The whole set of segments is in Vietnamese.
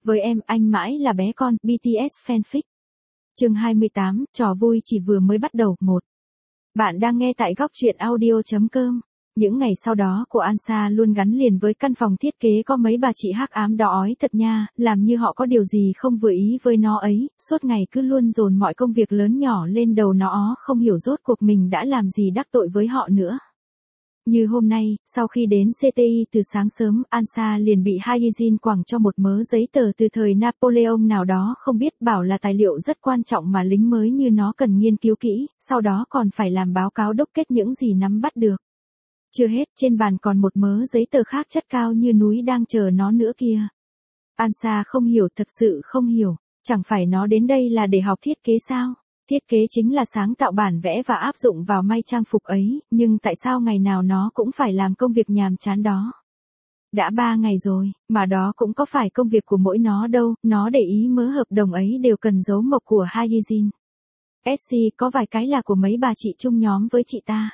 Với em, anh mãi là bé con, BTS fanfic. Chương 28, trò vui chỉ vừa mới bắt đầu. 1. Bạn đang nghe tại góc truyện audio.com. Những ngày sau đó của Ansa luôn gắn liền với căn phòng thiết kế có mấy bà chị hắc ám đó ói thật nha, làm như họ có điều gì không vừa ý với nó ấy, suốt ngày cứ luôn dồn mọi công việc lớn nhỏ lên đầu nó, không hiểu rốt cuộc mình đã làm gì đắc tội với họ nữa. Như hôm nay, sau khi đến CTI từ sáng sớm, Ansa liền bị Hyejin quẳng cho một mớ giấy tờ từ thời Napoleon nào đó không biết, bảo là tài liệu rất quan trọng mà lính mới như nó cần nghiên cứu kỹ, sau đó còn phải làm báo cáo đúc kết những gì nắm bắt được. Chưa hết, trên bàn còn một mớ giấy tờ khác chất cao như núi đang chờ nó nữa kia. Ansa không hiểu, thật sự không hiểu, chẳng phải nó đến đây là để học thiết kế sao? Thiết kế chính là sáng tạo bản vẽ và áp dụng vào may trang phục ấy, nhưng tại sao ngày nào nó cũng phải làm công việc nhàm chán đó? Đã 3 ngày rồi, mà đó cũng có phải công việc của mỗi nó đâu, nó để ý mớ hợp đồng ấy đều cần dấu mộc của Hyejin. SC có vài cái là của mấy bà chị chung nhóm với chị ta.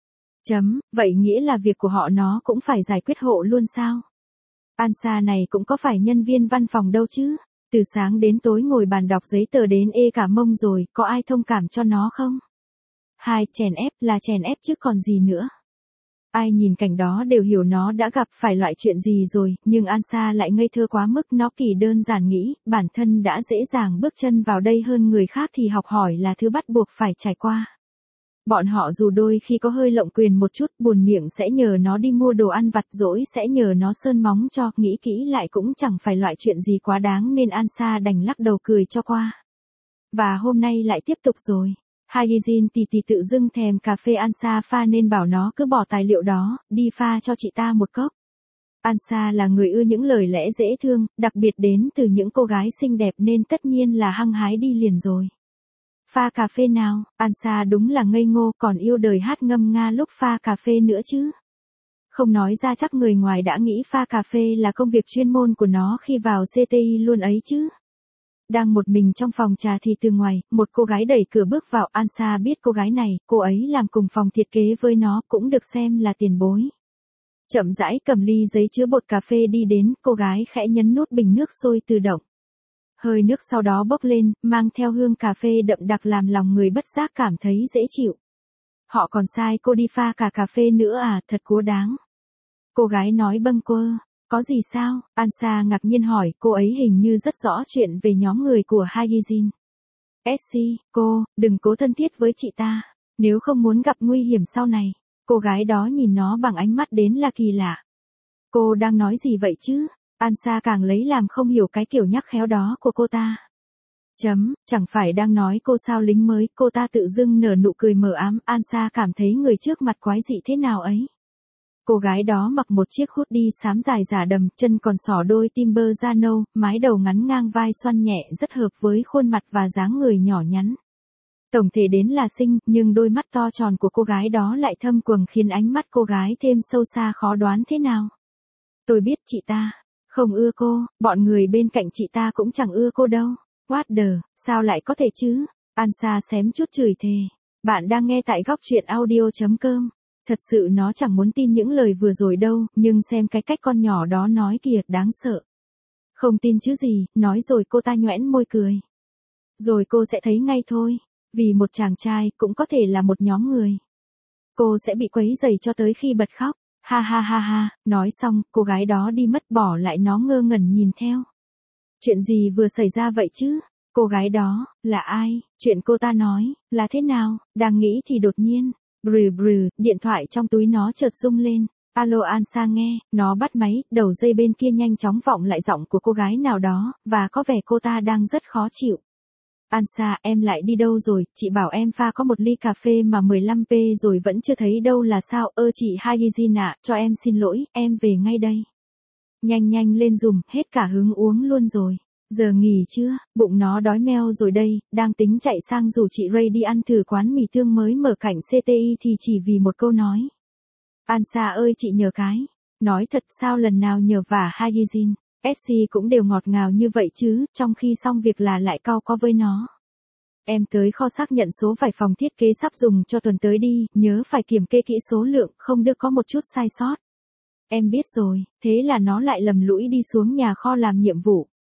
Vậy nghĩa là việc của họ nó cũng phải giải quyết hộ luôn sao? Ansa này cũng có phải nhân viên văn phòng đâu chứ? Từ sáng đến tối ngồi bàn đọc giấy tờ đến ê cả mông rồi, có ai thông cảm cho nó không? 2. Chèn ép là chèn ép chứ còn gì nữa. Ai nhìn cảnh đó đều hiểu nó đã gặp phải loại chuyện gì rồi, nhưng Ansa lại ngây thơ quá mức, nó kỳ đơn giản nghĩ, bản thân đã dễ dàng bước chân vào đây hơn người khác thì học hỏi là thứ bắt buộc phải trải qua. Bọn họ dù đôi khi có hơi lộng quyền một chút, buồn miệng sẽ nhờ nó đi mua đồ ăn vặt, dỗi sẽ nhờ nó sơn móng cho, nghĩ kỹ lại cũng chẳng phải loại chuyện gì quá đáng nên Ansa đành lắc đầu cười cho qua. Và hôm nay lại tiếp tục rồi. Hyejin tì tự dưng thèm cà phê Ansa pha nên bảo nó cứ bỏ tài liệu đó, đi pha cho chị ta một cốc. Ansa là người ưa những lời lẽ dễ thương, đặc biệt đến từ những cô gái xinh đẹp nên tất nhiên là hăng hái đi liền rồi. Pha cà phê nào? Ansa đúng là ngây ngô, còn yêu đời hát ngâm nga lúc pha cà phê nữa chứ. Không nói ra chắc người ngoài đã nghĩ pha cà phê là công việc chuyên môn của nó khi vào CTI luôn ấy chứ. Đang một mình trong phòng trà thì từ ngoài, một cô gái đẩy cửa bước vào. Ansa biết cô gái này, cô ấy làm cùng phòng thiết kế với nó, cũng được xem là tiền bối. Chậm rãi cầm ly giấy chứa bột cà phê đi đến, cô gái khẽ nhấn nút bình nước sôi tự động. Hơi nước sau đó bốc lên, mang theo hương cà phê đậm đặc làm lòng người bất giác cảm thấy dễ chịu. Họ còn sai cô đi pha cả cà phê nữa à, thật cố đáng. Cô gái nói bâng quơ, có gì sao? Ansa ngạc nhiên hỏi, cô ấy hình như rất rõ chuyện về nhóm người của Hyejin. SC, cô, đừng cố thân thiết với chị ta, nếu không muốn gặp nguy hiểm sau này. Cô gái đó nhìn nó bằng ánh mắt đến là kỳ lạ. Cô đang nói gì vậy chứ? Ansa càng lấy làm không hiểu cái kiểu nhắc khéo đó của cô ta. Chẳng phải đang nói cô sao lính mới, cô ta tự dưng nở nụ cười mờ ám, Ansa cảm thấy người trước mặt quái dị thế nào ấy. Cô gái đó mặc một chiếc hoodie xám dài giả đầm, chân còn xỏ đôi Timber da nâu, mái đầu ngắn ngang vai xoăn nhẹ rất hợp với khuôn mặt và dáng người nhỏ nhắn. Tổng thể đến là xinh, nhưng đôi mắt to tròn của cô gái đó lại thâm quầng khiến ánh mắt cô gái thêm sâu xa khó đoán thế nào. Tôi biết chị ta không ưa cô, bọn người bên cạnh chị ta cũng chẳng ưa cô đâu. What the, sao lại có thể chứ? Ansa xém chút chửi thề. Bạn đang nghe tại góc truyện audio.com. Thật sự nó chẳng muốn tin những lời vừa rồi đâu, nhưng xem cái cách con nhỏ đó nói kìa, đáng sợ. Không tin chứ gì, nói rồi cô ta nhoẻn môi cười. Rồi cô sẽ thấy ngay thôi, vì một chàng trai cũng có thể là một nhóm người. Cô sẽ bị quấy rầy cho tới khi bật khóc. Ha ha ha ha, nói xong, cô gái đó đi mất, bỏ lại nó ngơ ngẩn nhìn theo. Chuyện gì vừa xảy ra vậy chứ? Cô gái đó, là ai? Chuyện cô ta nói, là thế nào? Đang nghĩ thì đột nhiên, điện thoại trong túi nó chợt rung lên. Alo Ansa nghe, nó bắt máy, đầu dây bên kia nhanh chóng vọng lại giọng của cô gái nào đó, và có vẻ cô ta đang rất khó chịu. Ansa, em lại đi đâu rồi? Chị bảo em pha có một ly cà phê mà 15p rồi vẫn chưa thấy đâu là sao? Chị Hyejin ạ, cho em xin lỗi, em về ngay đây. Nhanh lên dùm, hết cả hứng uống luôn rồi. Giờ nghỉ chưa? Bụng nó đói meo rồi đây, đang tính chạy sang rủ chị Ray đi ăn thử quán mì tương mới mở cạnh CTI thì chỉ vì một câu nói. Ansa ơi chị nhờ cái. Nói thật sao lần nào nhờ vả Hyejin, SC cũng đều ngọt ngào như vậy chứ, trong khi xong việc là lại cau có với nó. Em tới kho xác nhận số vải phòng thiết kế sắp dùng cho tuần tới đi, nhớ phải kiểm kê kỹ số lượng, không được có một chút sai sót. Em biết rồi, thế là nó lại lầm lũi đi xuống nhà kho làm nhiệm vụ.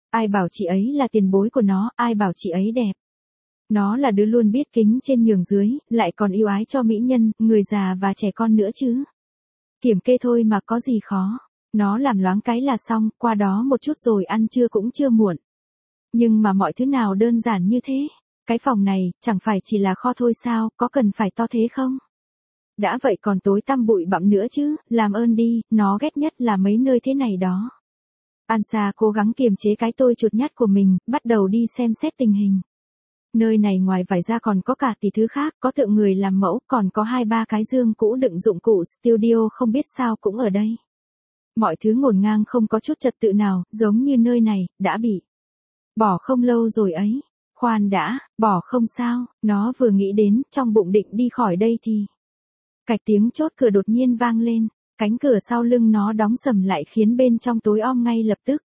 Ai bảo chị ấy là tiền bối của nó, ai bảo chị ấy đẹp. Nó là đứa luôn biết kính trên nhường dưới, lại còn yêu ái cho mỹ nhân, người già và trẻ con nữa chứ. Kiểm kê thôi mà có gì khó. Nó làm loáng cái là xong, qua đó một chút rồi ăn trưa cũng chưa muộn. Nhưng mà mọi thứ nào đơn giản như thế? Cái phòng này, chẳng phải chỉ là kho thôi sao, có cần phải to thế không? Đã vậy còn tối tăm bụi bặm nữa chứ, làm ơn đi, nó ghét nhất là mấy nơi thế này đó. Ansa cố gắng kiềm chế cái tôi chuột nhát của mình, bắt đầu đi xem xét tình hình. Nơi này ngoài vải ra còn có cả tỷ thứ khác, có tượng người làm mẫu, còn có 2-3 cái dương cũ đựng dụng cụ studio không biết sao cũng ở đây. Mọi thứ ngổn ngang không có chút trật tự nào, giống như nơi này, đã bị bỏ không lâu rồi ấy. Khoan đã, bỏ không sao, nó vừa nghĩ đến, trong bụng định đi khỏi đây thì. Cạch tiếng chốt cửa đột nhiên vang lên, cánh cửa sau lưng nó đóng sầm lại khiến bên trong tối om ngay lập tức.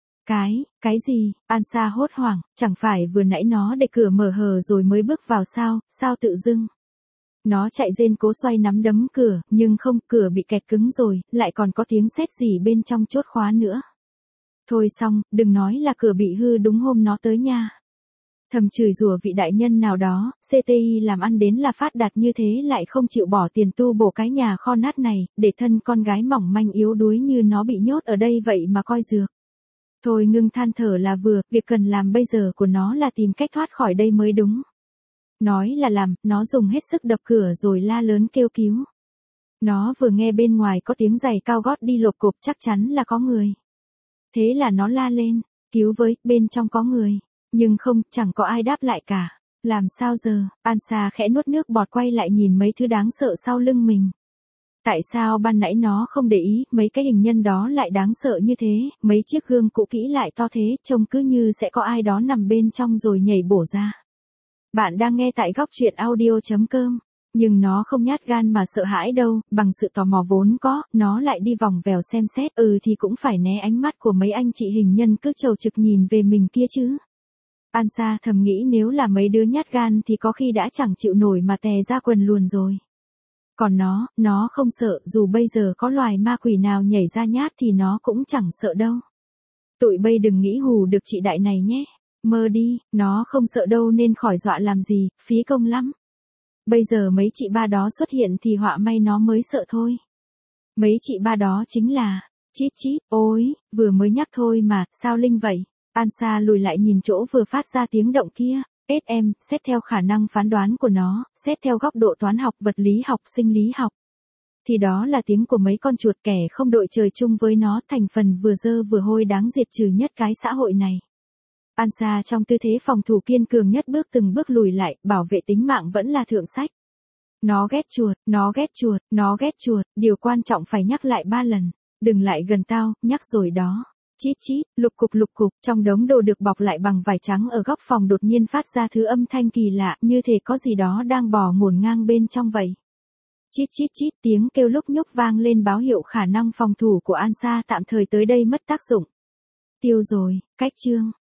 Cái gì, Ansa hốt hoảng, chẳng phải vừa nãy nó để cửa mở hờ rồi mới bước vào sao tự dưng. Nó chạy rên cố xoay nắm đấm cửa, nhưng không, cửa bị kẹt cứng rồi, lại còn có tiếng sét gì bên trong chốt khóa nữa. Thôi xong, đừng nói là cửa bị hư đúng hôm nó tới nha. Thầm chửi rủa vị đại nhân nào đó, CTI làm ăn đến là phát đạt như thế lại không chịu bỏ tiền tu bổ cái nhà kho nát này, để thân con gái mỏng manh yếu đuối như nó bị nhốt ở đây vậy mà coi dược. Thôi ngưng than thở là vừa, việc cần làm bây giờ của nó là tìm cách thoát khỏi đây mới đúng. Nói là làm, nó dùng hết sức đập cửa rồi la lớn kêu cứu. Nó vừa nghe bên ngoài có tiếng giày cao gót đi lộp cộp chắc chắn là có người. Thế là nó la lên, cứu với, bên trong có người. Nhưng không, chẳng có ai đáp lại cả. Làm sao giờ, Ansa khẽ nuốt nước bọt quay lại nhìn mấy thứ đáng sợ sau lưng mình. Tại sao ban nãy nó không để ý, mấy cái hình nhân đó lại đáng sợ như thế, mấy chiếc gương cũ kỹ lại to thế, trông cứ như sẽ có ai đó nằm bên trong rồi nhảy bổ ra. Bạn đang nghe tại góc truyện audio.com. Nhưng nó không nhát gan mà sợ hãi đâu, bằng sự tò mò vốn có, nó lại đi vòng vèo xem xét, thì cũng phải né ánh mắt của mấy anh chị hình nhân cứ trầu trực nhìn về mình kia chứ. Ansa thầm nghĩ nếu là mấy đứa nhát gan thì có khi đã chẳng chịu nổi mà tè ra quần luôn rồi. Còn nó không sợ, dù bây giờ có loài ma quỷ nào nhảy ra nhát thì nó cũng chẳng sợ đâu. Tụi bây đừng nghĩ hù được chị đại này nhé. Mơ đi, nó không sợ đâu nên khỏi dọa làm gì, phí công lắm. Bây giờ mấy chị ba đó xuất hiện thì họa may nó mới sợ thôi. Mấy chị ba đó chính là, chít chít, ôi, vừa mới nhắc thôi mà, sao linh vậy? Ansa lùi lại nhìn chỗ vừa phát ra tiếng động kia. Xét theo khả năng phán đoán của nó, xét theo góc độ toán học, vật lý học, sinh lý học. Thì đó là tiếng của mấy con chuột kẻ không đội trời chung với nó, thành phần vừa dơ vừa hôi đáng diệt trừ nhất cái xã hội này. Ansa trong tư thế phòng thủ kiên cường nhất bước từng bước lùi lại, bảo vệ tính mạng vẫn là thượng sách. Nó ghét chuột, nó ghét chuột, nó ghét chuột, điều quan trọng phải nhắc lại 3 lần. Đừng lại gần tao, nhắc rồi đó. Chít chít, lục cục, trong đống đồ được bọc lại bằng vải trắng ở góc phòng đột nhiên phát ra thứ âm thanh kỳ lạ, như thể có gì đó đang bò ngổn ngang bên trong vậy. Chít chít chít, tiếng kêu lúc nhúc vang lên báo hiệu khả năng phòng thủ của Ansa tạm thời tới đây mất tác dụng. Tiêu rồi, cách chương.